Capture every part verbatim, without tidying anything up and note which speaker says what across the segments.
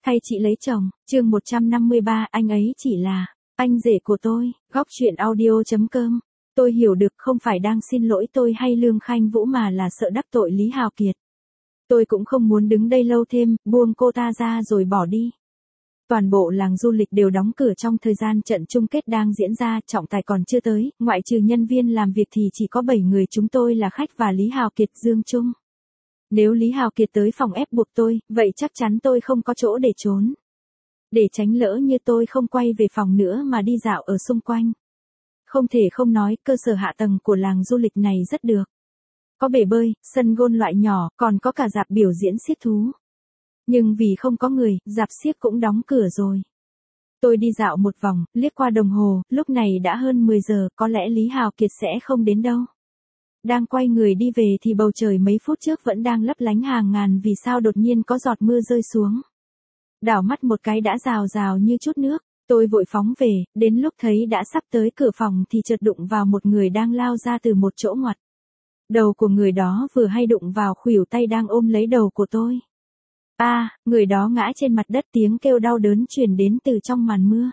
Speaker 1: Thay chị lấy chồng, chương một trăm năm mươi ba, anh ấy chỉ là anh rể của tôi. Góc truyện audio chấm com. Tôi hiểu được không phải đang xin lỗi tôi hay Lương Khanh Vũ mà là sợ đắc tội Lý Hào Kiệt. Tôi cũng không muốn đứng đây lâu thêm, buông cô ta ra rồi bỏ đi. Toàn bộ làng du lịch đều đóng cửa trong thời gian trận chung kết đang diễn ra, trọng tài còn chưa tới, ngoại trừ nhân viên làm việc thì chỉ có bảy người chúng tôi là khách và Lý Hào Kiệt Dương Trung. Nếu Lý Hào Kiệt tới phòng ép buộc tôi, vậy chắc chắn tôi không có chỗ để trốn. Để tránh lỡ như tôi không quay về phòng nữa mà đi dạo ở xung quanh. Không thể không nói, cơ sở hạ tầng của làng du lịch này rất được. Có bể bơi, sân golf loại nhỏ, còn có cả rạp biểu diễn xiếc thú. Nhưng vì không có người, rạp xiếc cũng đóng cửa rồi. Tôi đi dạo một vòng, liếc qua đồng hồ, lúc này đã hơn mười giờ, có lẽ Lý Hào Kiệt sẽ không đến đâu. Đang quay người đi về thì bầu trời mấy phút trước vẫn đang lấp lánh hàng ngàn vì sao đột nhiên có giọt mưa rơi xuống. Đảo mắt một cái đã rào rào như chút nước, tôi vội phóng về, đến lúc thấy đã sắp tới cửa phòng thì chợt đụng vào một người đang lao ra từ một chỗ ngoặt. Đầu của người đó vừa hay đụng vào khuỷu tay đang ôm lấy đầu của tôi. A, à, người đó ngã trên mặt đất, tiếng kêu đau đớn truyền đến từ trong màn mưa.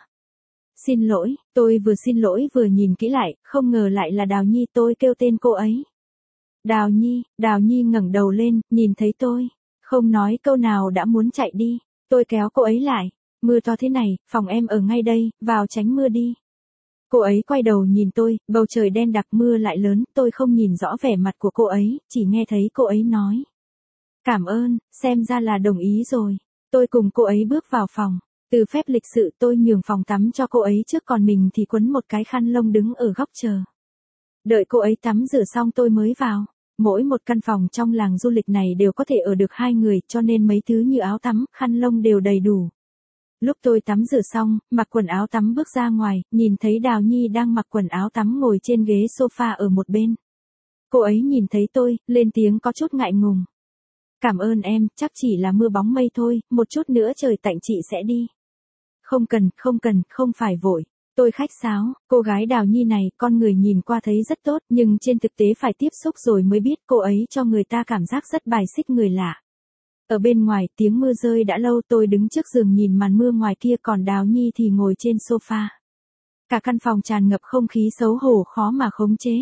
Speaker 1: Xin lỗi, tôi vừa xin lỗi vừa nhìn kỹ lại, không ngờ lại là Đào Nhi, tôi kêu tên cô ấy. Đào Nhi, Đào Nhi ngẩng đầu lên, nhìn thấy tôi, không nói câu nào đã muốn chạy đi, tôi kéo cô ấy lại, mưa to thế này, phòng em ở ngay đây, vào tránh mưa đi. Cô ấy quay đầu nhìn tôi, bầu trời đen đặc mưa lại lớn, tôi không nhìn rõ vẻ mặt của cô ấy, chỉ nghe thấy cô ấy nói. Cảm ơn, xem ra là đồng ý rồi. Tôi cùng cô ấy bước vào phòng. Từ phép lịch sự tôi nhường phòng tắm cho cô ấy trước, còn mình thì quấn một cái khăn lông đứng ở góc chờ. Đợi cô ấy tắm rửa xong tôi mới vào. Mỗi một căn phòng trong làng du lịch này đều có thể ở được hai người, cho nên mấy thứ như áo tắm, khăn lông đều đầy đủ. Lúc tôi tắm rửa xong, mặc quần áo tắm bước ra ngoài, nhìn thấy Đào Nhi đang mặc quần áo tắm ngồi trên ghế sofa ở một bên. Cô ấy nhìn thấy tôi, lên tiếng có chút ngại ngùng. Cảm ơn em, chắc chỉ là mưa bóng mây thôi, một chút nữa trời tạnh chị sẽ đi. Không cần, không cần, không phải vội. Tôi khách sáo, cô gái Đào Nhi này, con người nhìn qua thấy rất tốt, nhưng trên thực tế phải tiếp xúc rồi mới biết cô ấy cho người ta cảm giác rất bài xích người lạ. Ở bên ngoài, tiếng mưa rơi đã lâu, tôi đứng trước giường nhìn màn mưa ngoài kia, còn Đào Nhi thì ngồi trên sofa. Cả căn phòng tràn ngập không khí xấu hổ khó mà khống chế.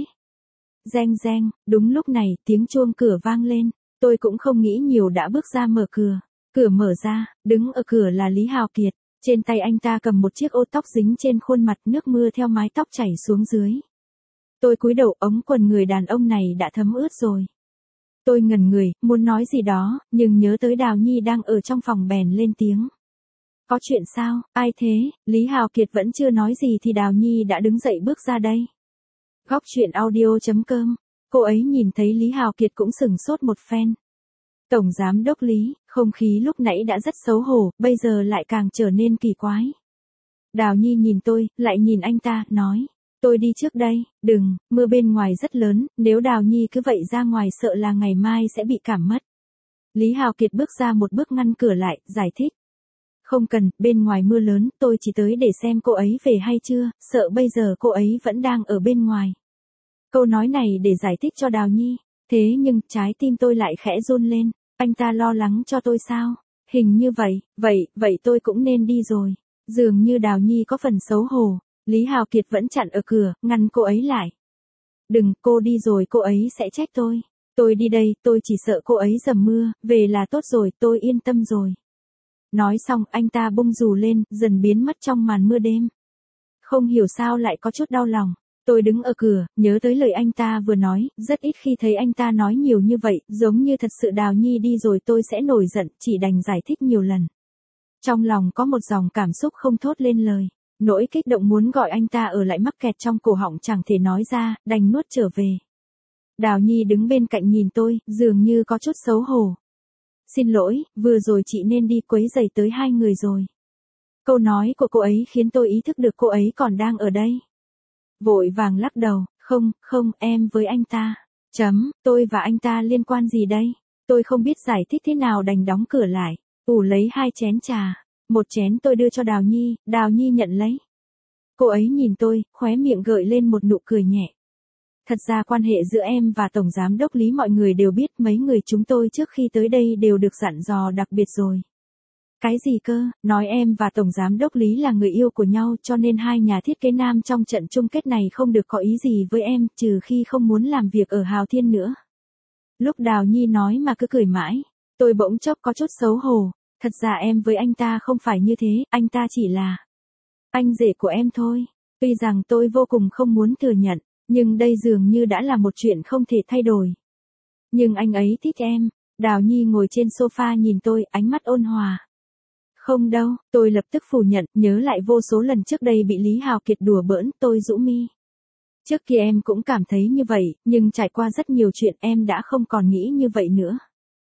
Speaker 1: Reng reng, đúng lúc này, tiếng chuông cửa vang lên. Tôi cũng không nghĩ nhiều đã bước ra mở cửa. Cửa mở ra, đứng ở cửa là Lý Hào Kiệt. Trên tay anh ta cầm một chiếc ô tóc dính trên khuôn mặt, nước mưa theo mái tóc chảy xuống dưới. Tôi cúi đầu, ống quần người đàn ông này đã thấm ướt rồi. Tôi ngẩn người, muốn nói gì đó, nhưng nhớ tới Đào Nhi đang ở trong phòng bèn lên tiếng. Có chuyện sao, ai thế? Lý Hào Kiệt vẫn chưa nói gì thì Đào Nhi đã đứng dậy bước ra đây. Góc truyện audio chấm com. Cô ấy nhìn thấy Lý Hào Kiệt cũng sửng sốt một phen. Tổng giám đốc Lý, không khí lúc nãy đã rất xấu hổ, bây giờ lại càng trở nên kỳ quái. Đào Nhi nhìn tôi, lại nhìn anh ta, nói. Tôi đi trước đây, đừng, mưa bên ngoài rất lớn, nếu Đào Nhi cứ vậy ra ngoài sợ là ngày mai sẽ bị cảm mất. Lý Hào Kiệt bước ra một bước ngăn cửa lại, giải thích. Không cần, bên ngoài mưa lớn, tôi chỉ tới để xem cô ấy về hay chưa, sợ bây giờ cô ấy vẫn đang ở bên ngoài. Câu nói này để giải thích cho Đào Nhi, thế nhưng trái tim tôi lại khẽ run lên, anh ta lo lắng cho tôi sao? Hình như vậy, vậy, vậy tôi cũng nên đi rồi. Dường như Đào Nhi có phần xấu hổ, Lý Hào Kiệt vẫn chặn ở cửa, ngăn cô ấy lại. Đừng, cô đi rồi cô ấy sẽ trách tôi. Tôi đi đây, tôi chỉ sợ cô ấy dầm mưa, về là tốt rồi, tôi yên tâm rồi. Nói xong anh ta bung dù lên, dần biến mất trong màn mưa đêm. Không hiểu sao lại có chút đau lòng. Tôi đứng ở cửa, nhớ tới lời anh ta vừa nói, rất ít khi thấy anh ta nói nhiều như vậy, giống như thật sự Đào Nhi đi rồi tôi sẽ nổi giận, chỉ đành giải thích nhiều lần. Trong lòng có một dòng cảm xúc không thốt lên lời, nỗi kích động muốn gọi anh ta ở lại mắc kẹt trong cổ họng chẳng thể nói ra, đành nuốt trở về. Đào Nhi đứng bên cạnh nhìn tôi, dường như có chút xấu hổ. Xin lỗi, vừa rồi chị nên đi quấy rầy tới hai người rồi. Câu nói của cô ấy khiến tôi ý thức được cô ấy còn đang ở đây. Vội vàng lắc đầu, không, không, em với anh ta. Chấm, tôi và anh ta liên quan gì đây? Tôi không biết giải thích thế nào đành đóng cửa lại, ủ lấy hai chén trà. Một chén tôi đưa cho Đào Nhi, Đào Nhi nhận lấy. Cô ấy nhìn tôi, khóe miệng gợi lên một nụ cười nhẹ. Thật ra quan hệ giữa em và Tổng Giám đốc Lý mọi người đều biết, mấy người chúng tôi trước khi tới đây đều được dặn dò đặc biệt rồi. Cái gì cơ, nói em và Tổng Giám đốc Lý là người yêu của nhau cho nên hai nhà thiết kế nam trong trận chung kết này không được có ý gì với em, trừ khi không muốn làm việc ở Hào Thiên nữa. Lúc Đào Nhi nói mà cứ cười mãi, tôi bỗng chốc có chút xấu hổ, thật ra em với anh ta không phải như thế, anh ta chỉ là anh rể của em thôi. Tuy rằng tôi vô cùng không muốn thừa nhận, nhưng đây dường như đã là một chuyện không thể thay đổi. Nhưng anh ấy thích em. Đào Nhi ngồi trên sofa nhìn tôi, ánh mắt ôn hòa. Không đâu, tôi lập tức phủ nhận, nhớ lại vô số lần trước đây bị Lý Hào Kiệt đùa bỡn, tôi rũ mi. Trước kia em cũng cảm thấy như vậy, nhưng trải qua rất nhiều chuyện em đã không còn nghĩ như vậy nữa.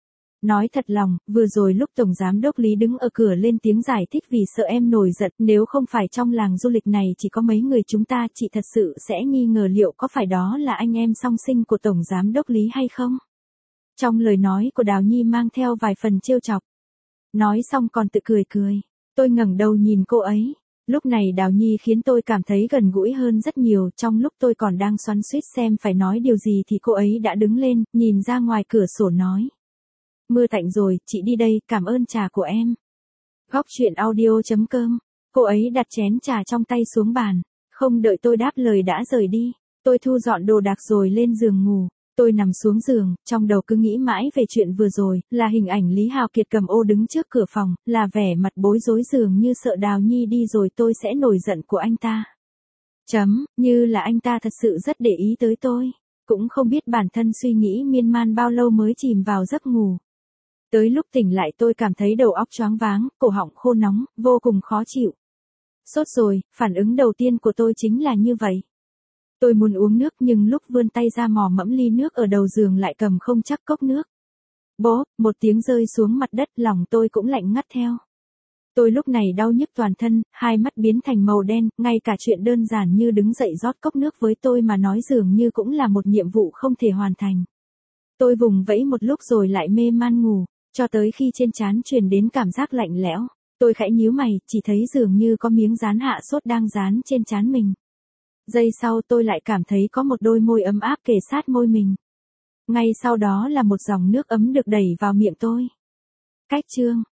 Speaker 1: Nói thật lòng, vừa rồi lúc Tổng Giám đốc Lý đứng ở cửa lên tiếng giải thích vì sợ em nổi giận, nếu không phải trong làng du lịch này chỉ có mấy người chúng ta, chị thật sự sẽ nghi ngờ liệu có phải đó là anh em song sinh của Tổng Giám đốc Lý hay không. Trong lời nói của Đào Nhi mang theo vài phần trêu chọc. Nói xong còn tự cười cười. Tôi ngẩng đầu nhìn cô ấy. Lúc này Đào Nhi khiến tôi cảm thấy gần gũi hơn rất nhiều. Trong lúc tôi còn đang xoắn xuýt xem phải nói điều gì thì cô ấy đã đứng lên, nhìn ra ngoài cửa sổ nói. Mưa tạnh rồi, chị đi đây, cảm ơn trà của em. Góc chuyện audio chấm com. Cô ấy đặt chén trà trong tay xuống bàn. Không đợi tôi đáp lời đã rời đi. Tôi thu dọn đồ đạc rồi lên giường ngủ. Tôi nằm xuống giường, trong đầu cứ nghĩ mãi về chuyện vừa rồi, là hình ảnh Lý Hào Kiệt cầm ô đứng trước cửa phòng, là vẻ mặt bối rối dường như sợ Đào Nhi đi rồi tôi sẽ nổi giận của anh ta. Chấm, như là anh ta thật sự rất để ý tới tôi. Cũng không biết bản thân suy nghĩ miên man bao lâu mới chìm vào giấc ngủ. Tới lúc tỉnh lại tôi cảm thấy đầu óc choáng váng, cổ họng khô nóng, vô cùng khó chịu. Sốt rồi, phản ứng đầu tiên của tôi chính là như vậy. Tôi muốn uống nước nhưng lúc vươn tay ra mò mẫm ly nước ở đầu giường lại cầm không chắc cốc nước. Bốp, một tiếng rơi xuống mặt đất, lòng tôi cũng lạnh ngắt theo. Tôi lúc này đau nhức toàn thân, hai mắt biến thành màu đen, ngay cả chuyện đơn giản như đứng dậy rót cốc nước với tôi mà nói dường như cũng là một nhiệm vụ không thể hoàn thành. Tôi vùng vẫy một lúc rồi lại mê man ngủ, cho tới khi trên trán truyền đến cảm giác lạnh lẽo. Tôi khẽ nhíu mày, chỉ thấy dường như có miếng dán hạ sốt đang dán trên trán mình. Giây sau tôi lại cảm thấy có một đôi môi ấm áp kề sát môi mình. Ngay sau đó là một dòng nước ấm được đẩy vào miệng tôi. Cách chương